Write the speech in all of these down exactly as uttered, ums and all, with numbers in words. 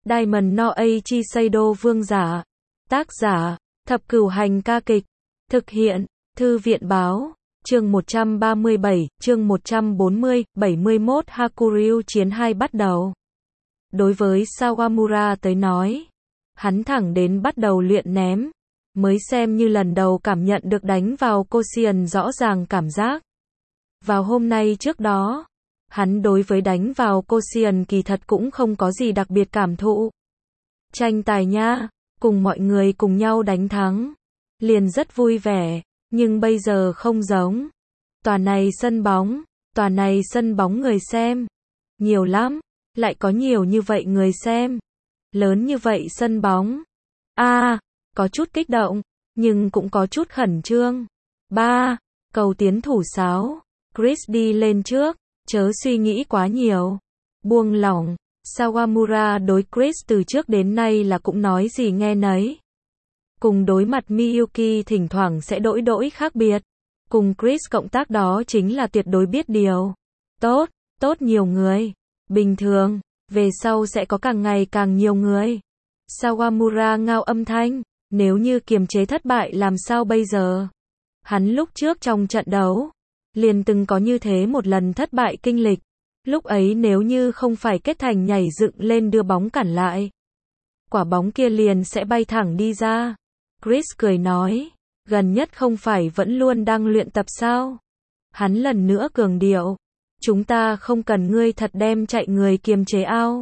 Diamond no Eiichi Seido vương giả. Tác giả, Thập Cửu Hành ca kịch. Thực hiện, Thư viện báo. Chương một trăm ba mươi bảy, chương một trăm bốn mươi, bảy mươi mốt Hakuryu chiến hai bắt đầu. Đối với Sawamura tới nói, hắn thẳng đến bắt đầu luyện ném, mới xem như lần đầu cảm nhận được đánh vào Koshien rõ ràng cảm giác. Vào hôm nay trước đó, hắn đối với đánh vào Koshien kỳ thật cũng không có gì đặc biệt cảm thụ. Tranh tài nha, cùng mọi người cùng nhau đánh thắng, liền rất vui vẻ, nhưng bây giờ không giống. Tòa này sân bóng, tòa này sân bóng người xem, nhiều lắm, lại có nhiều như vậy người xem. Lớn như vậy sân bóng. A, à, có chút kích động, nhưng cũng có chút khẩn trương. Ba, cầu tiến thủ sáo, Chris đi lên trước, chớ suy nghĩ quá nhiều. Buông lỏng, Sawamura đối Chris từ trước đến nay là cũng nói gì nghe nấy. Cùng đối mặt Miyuki thỉnh thoảng sẽ đổi đổi khác biệt. Cùng Chris cộng tác đó chính là tuyệt đối biết điều. Tốt, tốt nhiều người. Bình thường, về sau sẽ có càng ngày càng nhiều người. Sawamura ngao âm thanh, nếu như kiềm chế thất bại làm sao bây giờ? Hắn lúc trước trong trận đấu, liền từng có như thế một lần thất bại kinh lịch. Lúc ấy nếu như không phải kết thành nhảy dựng lên đưa bóng cản lại, quả bóng kia liền sẽ bay thẳng đi ra. Chris cười nói, gần nhất không phải vẫn luôn đang luyện tập sao? Hắn lần nữa cường điệu, chúng ta không cần ngươi thật đem chạy người kiềm chế ao.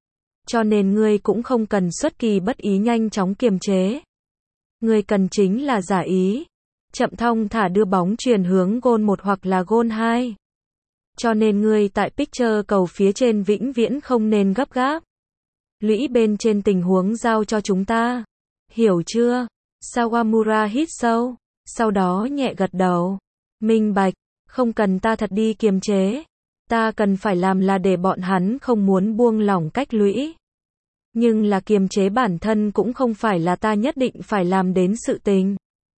Cho nên ngươi cũng không cần xuất kỳ bất ý nhanh chóng kiềm chế. Ngươi cần chính là giả ý, chậm thong thả đưa bóng truyền hướng gôn một hoặc là gôn hai. Cho nên ngươi tại picture cầu phía trên vĩnh viễn không nên gấp gáp. Lũy bên trên tình huống giao cho chúng ta. Hiểu chưa? Sawamura hít sâu, sau đó nhẹ gật đầu. Minh bạch, không cần ta thật đi kiềm chế. Ta cần phải làm là để bọn hắn không muốn buông lỏng cách lũy. Nhưng là kiềm chế bản thân cũng không phải là ta nhất định phải làm đến sự tình.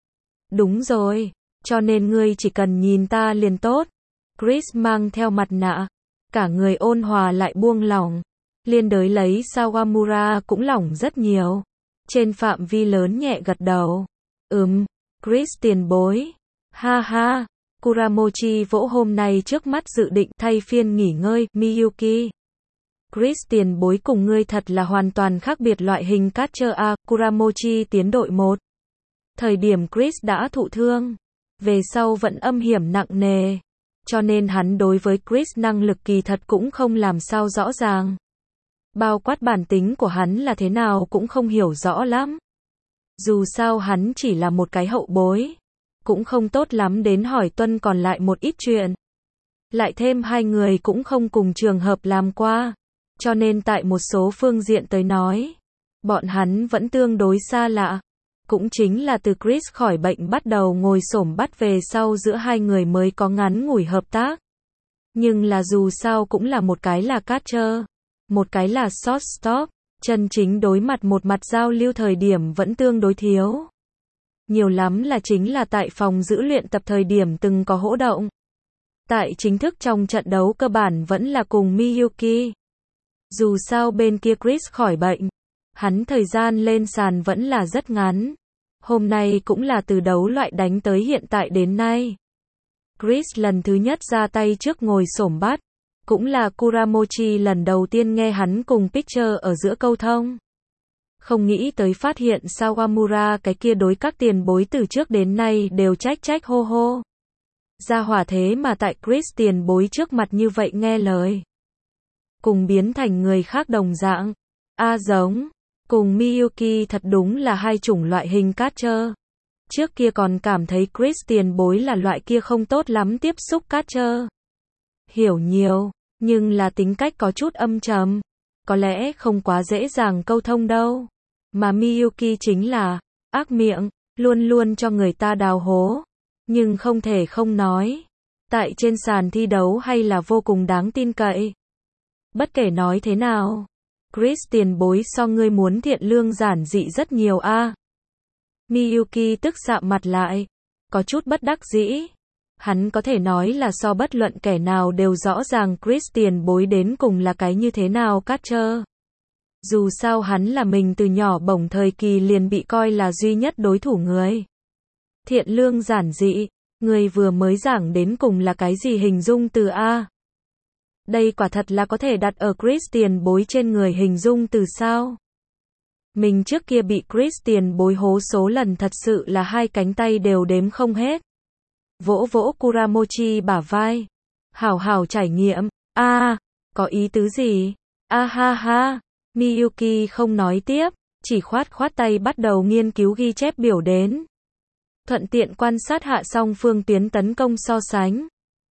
Đúng rồi, cho nên ngươi chỉ cần nhìn ta liền tốt. Chris mang theo mặt nạ, cả người ôn hòa lại buông lỏng. Liên đới lấy Sawamura cũng lỏng rất nhiều. Trên phạm vi lớn nhẹ gật đầu. Ừm, Chris tiền bối. Ha ha, Kuramochi vỗ hôm nay trước mắt dự định thay phiên nghỉ ngơi, Miyuki. Chris tiền bối cùng ngươi thật là hoàn toàn khác biệt loại hình catcher a, Kuramochi tiến đội một. Thời điểm Chris đã thụ thương, về sau vẫn âm hiểm nặng nề. Cho nên hắn đối với Chris năng lực kỳ thật cũng không làm sao rõ ràng. Bao quát bản tính của hắn là thế nào cũng không hiểu rõ lắm. Dù sao hắn chỉ là một cái hậu bối, cũng không tốt lắm đến hỏi tuân còn lại một ít chuyện. Lại thêm hai người cũng không cùng trường hợp làm qua, cho nên tại một số phương diện tới nói, bọn hắn vẫn tương đối xa lạ. Cũng chính là từ Chris khỏi bệnh bắt đầu ngồi xổm bắt về sau giữa hai người mới có ngắn ngủi hợp tác. Nhưng là dù sao cũng là một cái là catcher, một cái là shortstop, chân chính đối mặt một mặt giao lưu thời điểm vẫn tương đối thiếu. Nhiều lắm là chính là tại phòng giữ luyện tập thời điểm từng có hỗ động. Tại chính thức trong trận đấu cơ bản vẫn là cùng Miyuki. Dù sao bên kia Chris khỏi bệnh, hắn thời gian lên sàn vẫn là rất ngắn. Hôm nay cũng là từ đấu loại đánh tới hiện tại đến nay. Chris lần thứ nhất ra tay trước ngồi xổm bắt. Cũng là Kuramochi lần đầu tiên nghe hắn cùng pitcher ở giữa câu thông. Không nghĩ tới phát hiện Sawamura cái kia đối các tiền bối từ trước đến nay đều trách trách hô hô. Ra hỏa thế mà tại Chris tiền bối trước mặt như vậy nghe lời. Cùng biến thành người khác đồng dạng. A à, giống. Cùng Miyuki thật đúng là hai chủng loại hình catcher. Trước kia còn cảm thấy Chris tiền bối là loại kia không tốt lắm tiếp xúc catcher. Hiểu nhiều, nhưng là tính cách có chút âm trầm. Có lẽ không quá dễ dàng câu thông đâu. Mà Miyuki chính là ác miệng, luôn luôn cho người ta đào hố. Nhưng không thể không nói. Tại trên sàn thi đấu hay là vô cùng đáng tin cậy. Bất kể nói thế nào, Chris tiền bối so ngươi muốn thiện lương giản dị rất nhiều a. À. Miyuki tức sạm mặt lại, có chút bất đắc dĩ. Hắn có thể nói là so bất luận kẻ nào đều rõ ràng Chris tiền bối đến cùng là cái như thế nào catcher. Dù sao hắn là mình từ nhỏ bổng thời kỳ liền bị coi là duy nhất đối thủ người. Thiện lương giản dị, người vừa mới giảng đến cùng là cái gì hình dung từ A. Đây quả thật là có thể đặt ở Christian bối trên người hình dung từ sao. Mình trước kia bị Christian bối hố số lần thật sự là hai cánh tay đều đếm không hết. Vỗ vỗ Kuramochi bả vai. Hảo hảo trải nghiệm. A, à, có ý tứ gì? A ha ha. Miyuki không nói tiếp, chỉ khoát khoát tay bắt đầu nghiên cứu ghi chép biểu đến. Thuận tiện quan sát hạ song phương tuyến tấn công so sánh.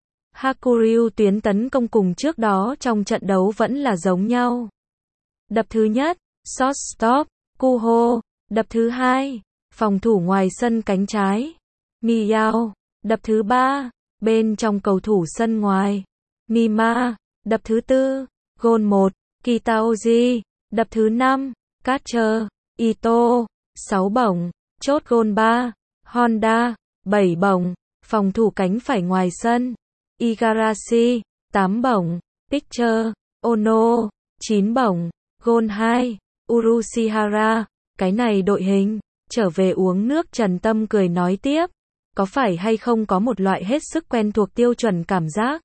Hakuryu tuyến tấn công cùng trước đó trong trận đấu vẫn là giống nhau. Đập thứ nhất, short stop, Kuho. Đập thứ hai, phòng thủ ngoài sân cánh trái, Miyao. Đập thứ ba, bên trong cầu thủ sân ngoài, Mima. Đập thứ tư, gôn một, Kitaoji. Đập thứ năm, Catcher, Ito. sáu bổng, chốt gôn ba, Honda. bảy bổng, phòng thủ cánh phải ngoài sân, Igarashi. tám bổng, Pitcher, Ono. chín bổng, gôn hai, Urushihara. Cái này đội hình. Trở về uống nước, Trần Tâm cười nói tiếp. Có phải hay không có một loại hết sức quen thuộc tiêu chuẩn cảm giác?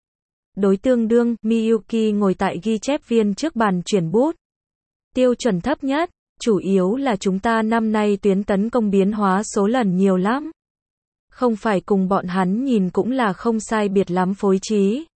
Đối tương đương, Miyuki ngồi tại ghi chép viên trước bàn chuyển bút. Tiêu chuẩn thấp nhất, chủ yếu là chúng ta năm nay tuyến tấn công biến hóa số lần nhiều lắm. Không phải cùng bọn hắn nhìn cũng là không sai biệt lắm phối trí.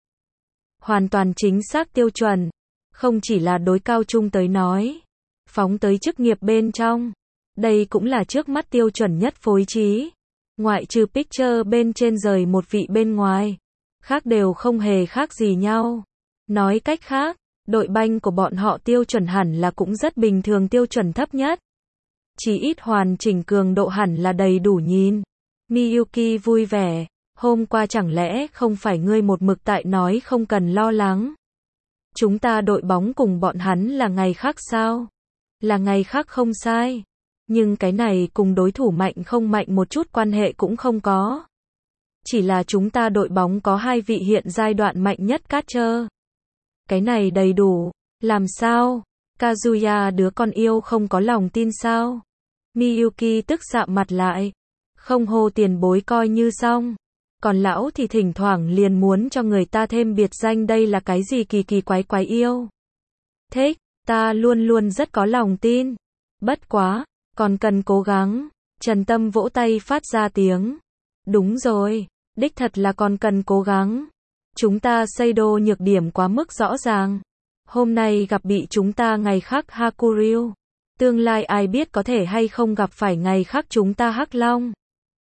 Hoàn toàn chính xác tiêu chuẩn. Không chỉ là đối cao trung tới nói. Phóng tới chức nghiệp bên trong. Đây cũng là trước mắt tiêu chuẩn nhất phối trí. Ngoại trừ pitcher bên trên rời một vị bên ngoài. Khác đều không hề khác gì nhau. Nói cách khác, đội banh của bọn họ tiêu chuẩn hẳn là cũng rất bình thường, tiêu chuẩn thấp nhất. Chỉ ít hoàn chỉnh cường độ hẳn là đầy đủ nhìn. Miyuki vui vẻ. Hôm qua chẳng lẽ không phải ngươi một mực tại nói không cần lo lắng. Chúng ta đội bóng cùng bọn hắn là ngày khác sao? Là ngày khác không sai. Nhưng cái này cùng đối thủ mạnh không mạnh một chút quan hệ cũng không có. Chỉ là chúng ta đội bóng có hai vị hiện giai đoạn mạnh nhất catcher. Cái này đầy đủ. Làm sao? Kazuya đứa con yêu không có lòng tin sao? Miyuki tức sạm mặt lại. Không hô tiền bối coi như xong. Còn lão thì thỉnh thoảng liền muốn cho người ta thêm biệt danh, đây là cái gì kỳ kỳ quái quái yêu. Thích, ta luôn luôn rất có lòng tin. Bất quá, còn cần cố gắng. Trần Tâm vỗ tay phát ra tiếng. Đúng rồi, đích thật là còn cần cố gắng. Chúng ta Seido nhược điểm quá mức rõ ràng. Hôm nay gặp bị chúng ta, ngày khác Hakuryu. Tương lai ai biết có thể hay không gặp phải ngày khác chúng ta Hắc Long.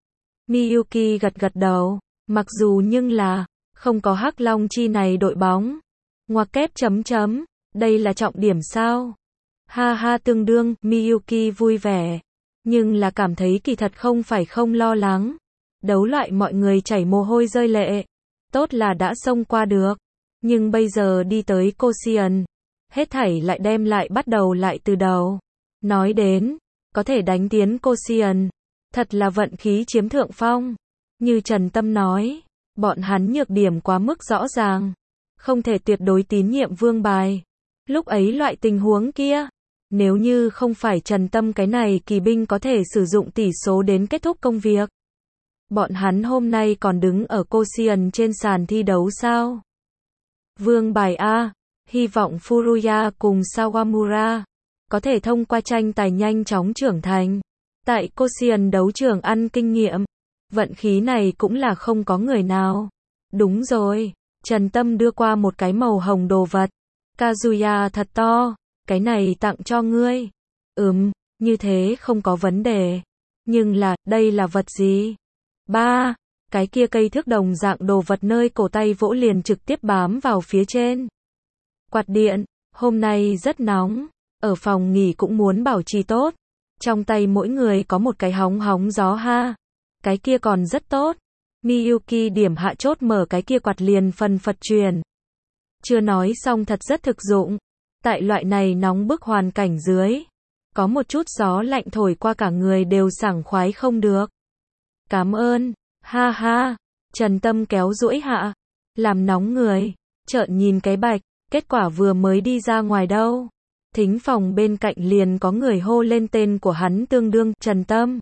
Miyuki gật gật đầu. Mặc dù nhưng là, không có Hắc Long chi này đội bóng. Ngoặc kép chấm chấm, đây là trọng điểm sao? Ha ha, tương đương, Miyuki vui vẻ. Nhưng là cảm thấy kỳ thật không phải không lo lắng. Đấu loại mọi người chảy mồ hôi rơi lệ. Tốt là đã xông qua được. Nhưng bây giờ đi tới Koshien. Hết thảy lại đem lại bắt đầu lại từ đầu. Nói đến, có thể đánh tiến Koshien. Thật là vận khí chiếm thượng phong. Như Trần Tâm nói, bọn hắn nhược điểm quá mức rõ ràng. Không thể tuyệt đối tín nhiệm vương bài. Lúc ấy loại tình huống kia, nếu như không phải Trần Tâm cái này kỳ binh có thể sử dụng tỷ số đến kết thúc công việc. Bọn hắn hôm nay còn đứng ở Koshien trên sàn thi đấu sao? Vương bài A, hy vọng Furuya cùng Sawamura có thể thông qua tranh tài nhanh chóng trưởng thành. Tại Koshien đấu trường ăn kinh nghiệm. Vận khí này cũng là không có người nào. Đúng rồi, Trần Tâm đưa qua một cái màu hồng đồ vật. Kazuya thật to, cái này tặng cho ngươi. Ừm, như thế không có vấn đề. Nhưng là, đây là vật gì? Ba, cái kia cây thước đồng dạng đồ vật nơi cổ tay vỗ liền trực tiếp bám vào phía trên. Quạt điện, hôm nay rất nóng. Ở phòng nghỉ cũng muốn bảo trì tốt. Trong tay mỗi người có một cái hóng hóng gió ha. Cái kia còn rất tốt. Miyuki điểm hạ chốt mở cái kia quạt liền phần phật truyền. Chưa nói xong thật rất thực dụng. Tại loại này nóng bức hoàn cảnh dưới. Có một chút gió lạnh thổi qua cả người đều sảng khoái không được. Cảm ơn. Ha ha. Trần Tâm kéo duỗi hạ. Làm nóng người. Trợn nhìn cái bạch. Kết quả vừa mới đi ra ngoài đâu. thính phòng bên cạnh liền có người hô lên tên của hắn tương đương, Trần Tâm.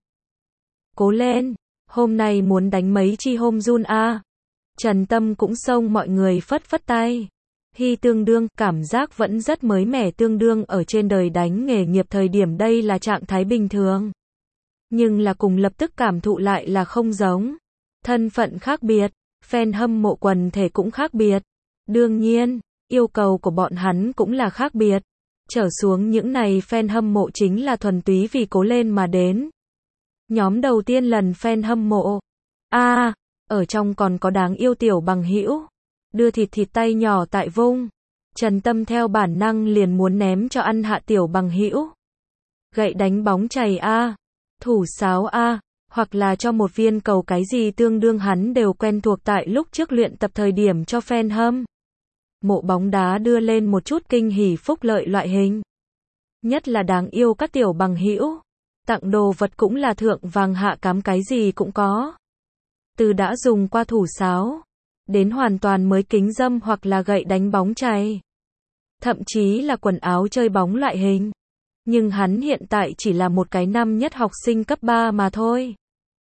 Cố lên, hôm nay muốn đánh mấy chi home run a. Trần Tâm cũng xông mọi người phất phất tay. Hi tương đương, cảm giác vẫn rất mới mẻ tương đương ở trên đời đánh nghề nghiệp thời điểm đây là trạng thái bình thường. Nhưng là cùng lập tức cảm thụ lại là không giống. Thân phận khác biệt, fan hâm mộ quần thể cũng khác biệt. Đương nhiên, yêu cầu của bọn hắn cũng là khác biệt. Trở xuống những này fan hâm mộ chính là thuần túy vì cố lên mà đến. Nhóm đầu tiên lần fan hâm mộ. A, à, ở trong còn có đáng yêu tiểu bằng hữu. Đưa thịt thịt tay nhỏ tại vung. Trần Tâm theo bản năng liền muốn ném cho ăn hạ tiểu bằng hữu. Gậy đánh bóng chày a, à, thủ sáo a, à, hoặc là cho một viên cầu cái gì tương đương hắn đều quen thuộc tại lúc trước luyện tập thời điểm cho fan hâm mộ bóng đá đưa lên một chút kinh hỉ phúc lợi loại hình. Nhất là đáng yêu các tiểu bằng hữu. Tặng đồ vật cũng là thượng vàng hạ cám cái gì cũng có. Từ đã dùng qua thủ sáo, đến hoàn toàn mới kính dâm hoặc là gậy đánh bóng chày. Thậm chí là quần áo chơi bóng loại hình. Nhưng hắn hiện tại chỉ là một cái năm nhất học sinh cấp ba mà thôi.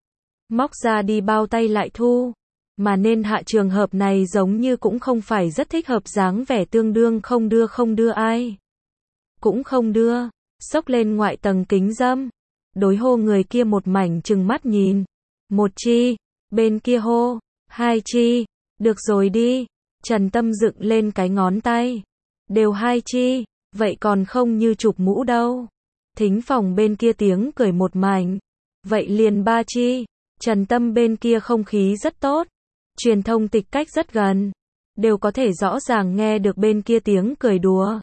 Móc ra đi bao tay lại thu. Mà nên hạ trường hợp này giống như cũng không phải rất thích hợp dáng vẻ tương đương không đưa không đưa ai. Cũng không đưa. Xốc lên ngoại tầng kính dâm. Đối hô người kia một mảnh trừng mắt nhìn. Một chi. Bên kia hô. Hai chi. Được rồi đi. Trần Tâm dựng lên cái ngón tay. Đều hai chi. Vậy còn không như chụp mũ đâu. Thính phòng bên kia tiếng cười một mảnh. Vậy liền ba chi. Trần Tâm bên kia không khí rất tốt. Truyền thông tịch cách rất gần. Đều có thể rõ ràng nghe được bên kia tiếng cười đùa.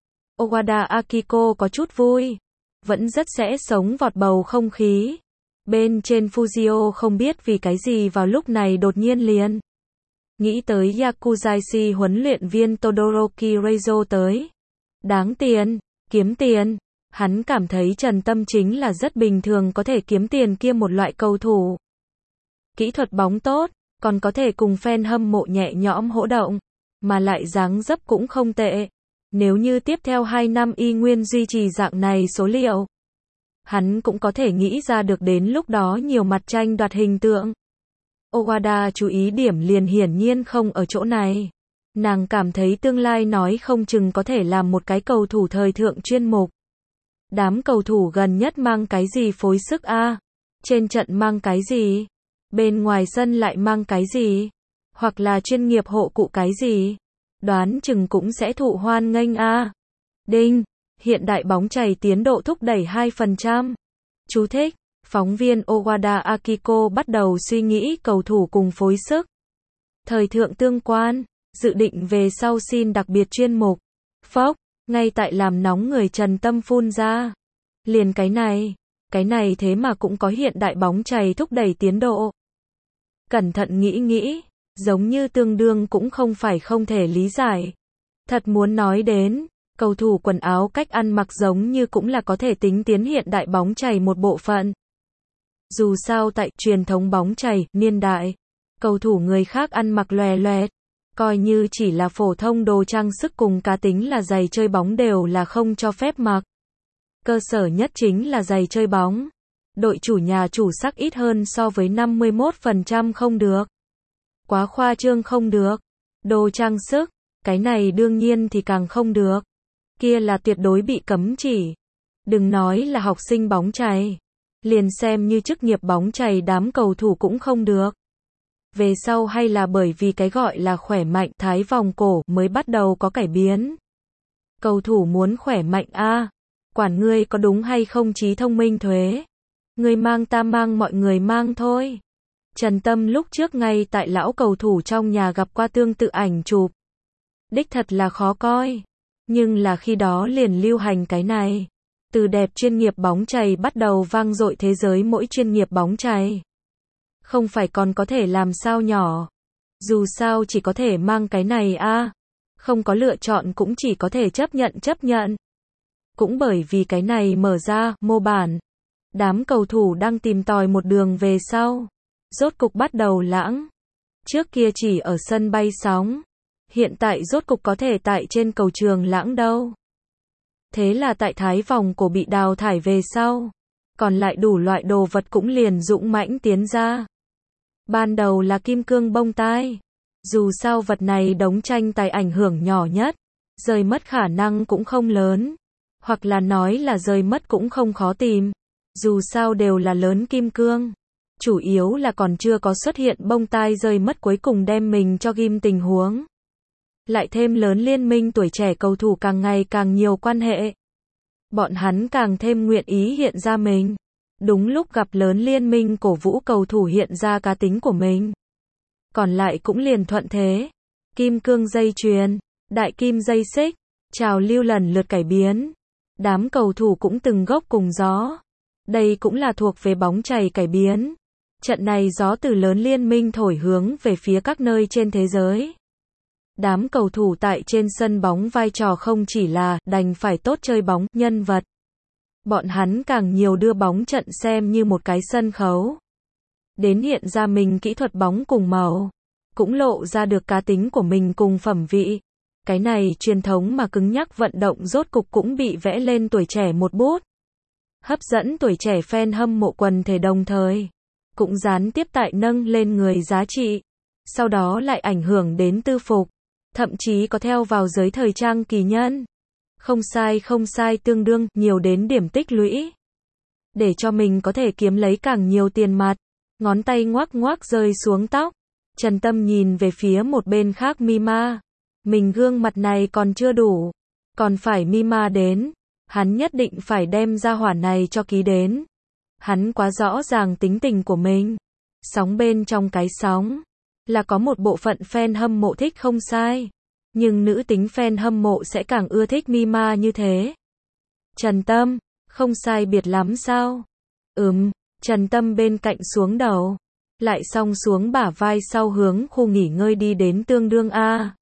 Owada Akiko có chút vui. Vẫn rất sẽ sống vọt bầu không khí. Bên trên Fujio không biết vì cái gì vào lúc này đột nhiên liền. Nghĩ tới Yakuzaishi huấn luyện viên Todoroki Reizo tới. Đáng tiền, kiếm tiền. Hắn cảm thấy Trần Tâm chính là rất bình thường có thể kiếm tiền kia một loại cầu thủ. Kỹ thuật bóng tốt, còn có thể cùng fan hâm mộ nhẹ nhõm hỗ động. Mà lại dáng dấp cũng không tệ. Nếu như tiếp theo hai năm y nguyên duy trì dạng này số liệu, hắn cũng có thể nghĩ ra được đến lúc đó nhiều mặt tranh đoạt hình tượng. Owada chú ý điểm liền hiển nhiên không ở chỗ này. Nàng cảm thấy tương lai nói không chừng có thể làm một cái cầu thủ thời thượng chuyên mục. Đám cầu thủ gần nhất mang cái gì phối sức a? À? Trên trận mang cái gì? Bên ngoài sân lại mang cái gì? Hoặc là chuyên nghiệp hộ cụ cái gì? Đoán chừng cũng sẽ thụ hoan nghênh a. À? Đinh, hiện đại bóng chày tiến độ thúc đẩy hai phần trăm. Chú thích, phóng viên Owada Akiko bắt đầu suy nghĩ cầu thủ cùng phối sức. Thời thượng tương quan, dự định về sau xin đặc biệt chuyên mục. Phốc, ngay tại làm nóng người Trần Tâm phun ra. Liền cái này, cái này thế mà cũng có hiện đại bóng chày thúc đẩy tiến độ. Cẩn thận nghĩ nghĩ, giống như tương đương cũng không phải không thể lý giải. Thật muốn nói đến, cầu thủ quần áo cách ăn mặc giống như cũng là có thể tính tiến hiện đại bóng chày một bộ phận. Dù sao tại truyền thống bóng chày, niên đại, cầu thủ người khác ăn mặc lòe loẹt, coi như chỉ là phổ thông đồ trang sức cùng cá tính là giày chơi bóng đều là không cho phép mặc. Cơ sở nhất chính là giày chơi bóng. Đội chủ nhà chủ sắc ít hơn so với năm mươi mốt phần trăm không được. Quá khoa trương không được. Đồ trang sức, cái này đương nhiên thì càng không được. Kia là tuyệt đối bị cấm chỉ. Đừng nói là học sinh bóng chày. Liền xem như chức nghiệp bóng chày đám cầu thủ cũng không được. Về sau hay là bởi vì cái gọi là khỏe mạnh thái vòng cổ mới bắt đầu có cải biến. Cầu thủ muốn khỏe mạnh a, à, quản ngươi có đúng hay không trí thông minh thuế. Ngươi mang ta mang mọi người mang thôi. Trần Tâm lúc trước ngay tại lão cầu thủ trong nhà gặp qua tương tự ảnh chụp. Đích thật là khó coi. Nhưng là khi đó liền lưu hành cái này. Từ đẹp chuyên nghiệp bóng chày bắt đầu vang dội thế giới mỗi chuyên nghiệp bóng chày. Không phải còn có thể làm sao nhỏ. Dù sao chỉ có thể mang cái này a, à. Không có lựa chọn cũng chỉ có thể chấp nhận chấp nhận. Cũng bởi vì cái này mở ra, mô bản. Đám cầu thủ đang tìm tòi một đường về sau. Rốt cục bắt đầu lãng. Trước kia chỉ ở sân bay sóng. Hiện tại rốt cục có thể tại trên cầu trường lãng đâu. Thế là tại Thái vòng cổ bị đào thải về sau, còn lại đủ loại đồ vật cũng liền dũng mãnh tiến ra. Ban đầu là kim cương bông tai. Dù sao vật này đống tranh tài ảnh hưởng nhỏ nhất, rơi mất khả năng cũng không lớn. Hoặc là nói là rơi mất cũng không khó tìm. Dù sao đều là lớn kim cương. Chủ yếu là còn chưa có xuất hiện bông tai rơi mất cuối cùng đem mình cho ghim tình huống. Lại thêm lớn liên minh tuổi trẻ cầu thủ càng ngày càng nhiều quan hệ. Bọn hắn càng thêm nguyện ý hiện ra mình. Đúng lúc gặp lớn liên minh cổ vũ cầu thủ hiện ra cá tính của mình. Còn lại cũng liền thuận thế. Kim cương dây chuyền, đại kim dây xích, trào lưu lần lượt cải biến. Đám cầu thủ cũng từng gốc cùng gió. Đây cũng là thuộc về bóng chày cải biến. Trận này gió từ lớn liên minh thổi hướng về phía các nơi trên thế giới. Đám cầu thủ tại trên sân bóng vai trò không chỉ là đành phải tốt chơi bóng, nhân vật. Bọn hắn càng nhiều đưa bóng trận xem như một cái sân khấu. Đến hiện ra mình kỹ thuật bóng cùng màu. Cũng lộ ra được cá tính của mình cùng phẩm vị. Cái này truyền thống mà cứng nhắc vận động rốt cục cũng bị vẽ lên tuổi trẻ một bút. Hấp dẫn tuổi trẻ fan hâm mộ quần thể đồng thời. Cũng gián tiếp tại nâng lên người giá trị. Sau đó lại ảnh hưởng đến tư phục. Thậm chí có theo vào giới thời trang kỳ nhân. Không sai không sai tương đương nhiều đến điểm tích lũy. Để cho mình có thể kiếm lấy càng nhiều tiền mặt. Ngón tay ngoắc ngoắc rơi xuống tóc. Trần Tâm nhìn về phía một bên khác Mima. Mình gương mặt này còn chưa đủ. Còn phải Mima đến. Hắn nhất định phải đem ra hỏa này cho ký đến. Hắn quá rõ ràng tính tình của mình. Sóng bên trong cái sóng. Là có một bộ phận fan hâm mộ thích không sai. Nhưng nữ tính fan hâm mộ sẽ càng ưa thích Mima như thế. Trần Tâm, không sai biệt lắm sao? Ừm, Trần Tâm bên cạnh xuống đầu. Lại song xuống bả vai sau hướng khu nghỉ ngơi đi đến tương đương A.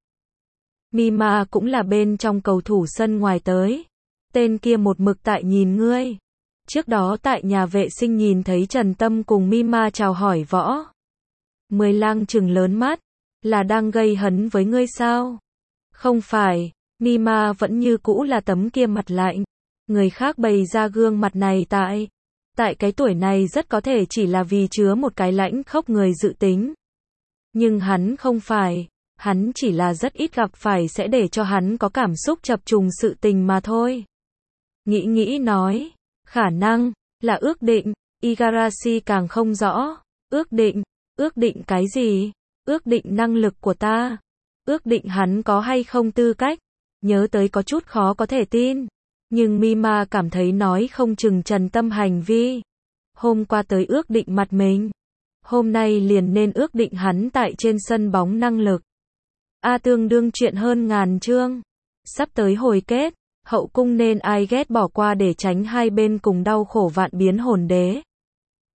Mima cũng là bên trong cầu thủ sân ngoài tới. Tên kia một mực tại nhìn ngươi. Trước đó tại nhà vệ sinh nhìn thấy Trần Tâm cùng Mima chào hỏi võ. Mười lang trừng lớn mắt. Là đang gây hấn với ngươi sao? Không phải, Mima vẫn như cũ là tấm kia mặt lạnh. Người khác bày ra gương mặt này tại. Tại cái tuổi này rất có thể chỉ là vì chứa một cái lãnh khốc người dự tính. Nhưng hắn không phải. Hắn chỉ là rất ít gặp phải sẽ để cho hắn có cảm xúc chập trùng sự tình mà thôi. Nghĩ nghĩ nói. Khả năng, là ước định. Igarashi càng không rõ. Ước định, ước định cái gì? Ước định năng lực của ta. Ước định hắn có hay không tư cách. Nhớ tới có chút khó có thể tin. Nhưng Mima cảm thấy nói không chừng Trần Tâm hành vi. Hôm qua tới ước định mặt mình. Hôm nay liền nên ước định hắn tại trên sân bóng năng lực. A tương đương chuyện hơn ngàn chương. Sắp tới hồi kết. Hậu cung nên ai ghét bỏ qua để tránh hai bên cùng đau khổ vạn biến hồn đế.